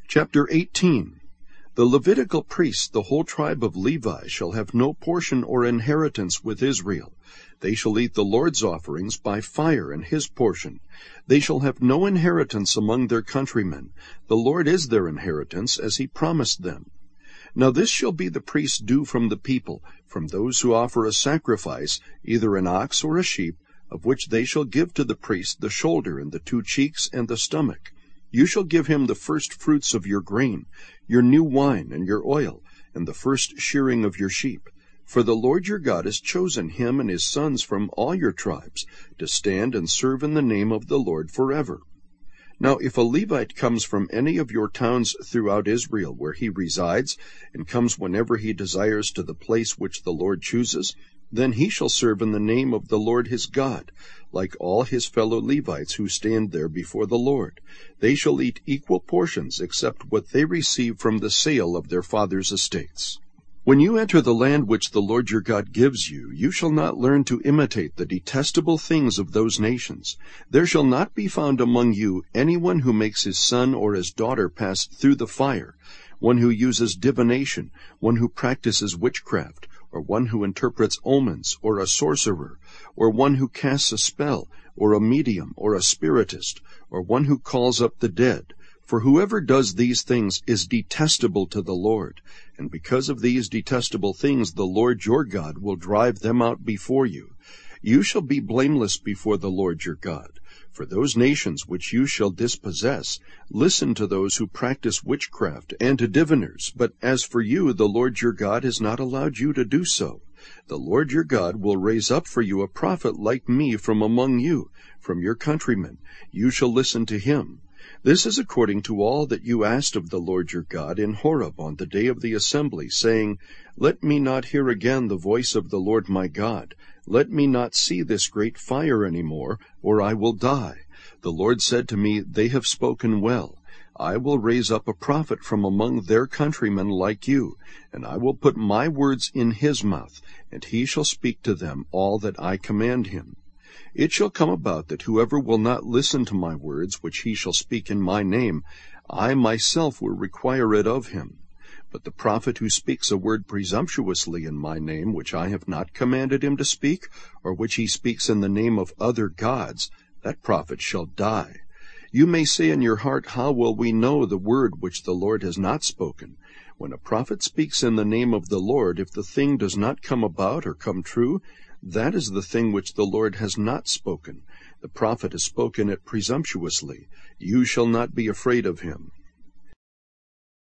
Chapter 18. The Levitical priests, the whole tribe of Levi, shall have no portion or inheritance with Israel. They shall eat the Lord's offerings by fire and his portion. They shall have no inheritance among their countrymen. The Lord is their inheritance, as he promised them. Now this shall be the priest's due from the people, from those who offer a sacrifice, either an ox or a sheep, of which they shall give to the priest the shoulder and the 2 cheeks and the stomach. You shall give him the first fruits of your grain, your new wine and your oil, and the first shearing of your sheep. For the Lord your God has chosen him and his sons from all your tribes, to stand and serve in the name of the Lord forever. Now if a Levite comes from any of your towns throughout Israel where he resides, and comes whenever he desires to the place which the Lord chooses, then he shall serve in the name of the Lord his God, like all his fellow Levites who stand there before the Lord. They shall eat equal portions, except what they receive from the sale of their fathers' estates. When you enter the land which the Lord your God gives you, you shall not learn to imitate the detestable things of those nations. There shall not be found among you anyone who makes his son or his daughter pass through the fire, one who uses divination, one who practices witchcraft, or one who interprets omens, or a sorcerer, or one who casts a spell, or a medium, or a spiritist, or one who calls up the dead. For whoever does these things is detestable to the Lord, and because of these detestable things the Lord your God will drive them out before you. You shall be blameless before the Lord your God. For those nations which you shall dispossess, listen to those who practice witchcraft and to diviners, but as for you, the Lord your God has not allowed you to do so. The Lord your God will raise up for you a prophet like me from among you, from your countrymen. You shall listen to him. This is according to all that you asked of the Lord your God in Horeb on the day of the assembly, saying, Let me not hear again the voice of the Lord my God. Let me not see this great fire any more, or I will die. The Lord said to me, They have spoken well. I will raise up a prophet from among their countrymen like you, and I will put my words in his mouth, and he shall speak to them all that I command him. It shall come about that whoever will not listen to my words, which he shall speak in my name, I myself will require it of him. But the prophet who speaks a word presumptuously in my name, which I have not commanded him to speak, or which he speaks in the name of other gods, that prophet shall die. You may say in your heart, How will we know the word which the Lord has not spoken? When a prophet speaks in the name of the Lord, if the thing does not come about or come true, that is the thing which the Lord has not spoken. The prophet has spoken it presumptuously. You shall not be afraid of him.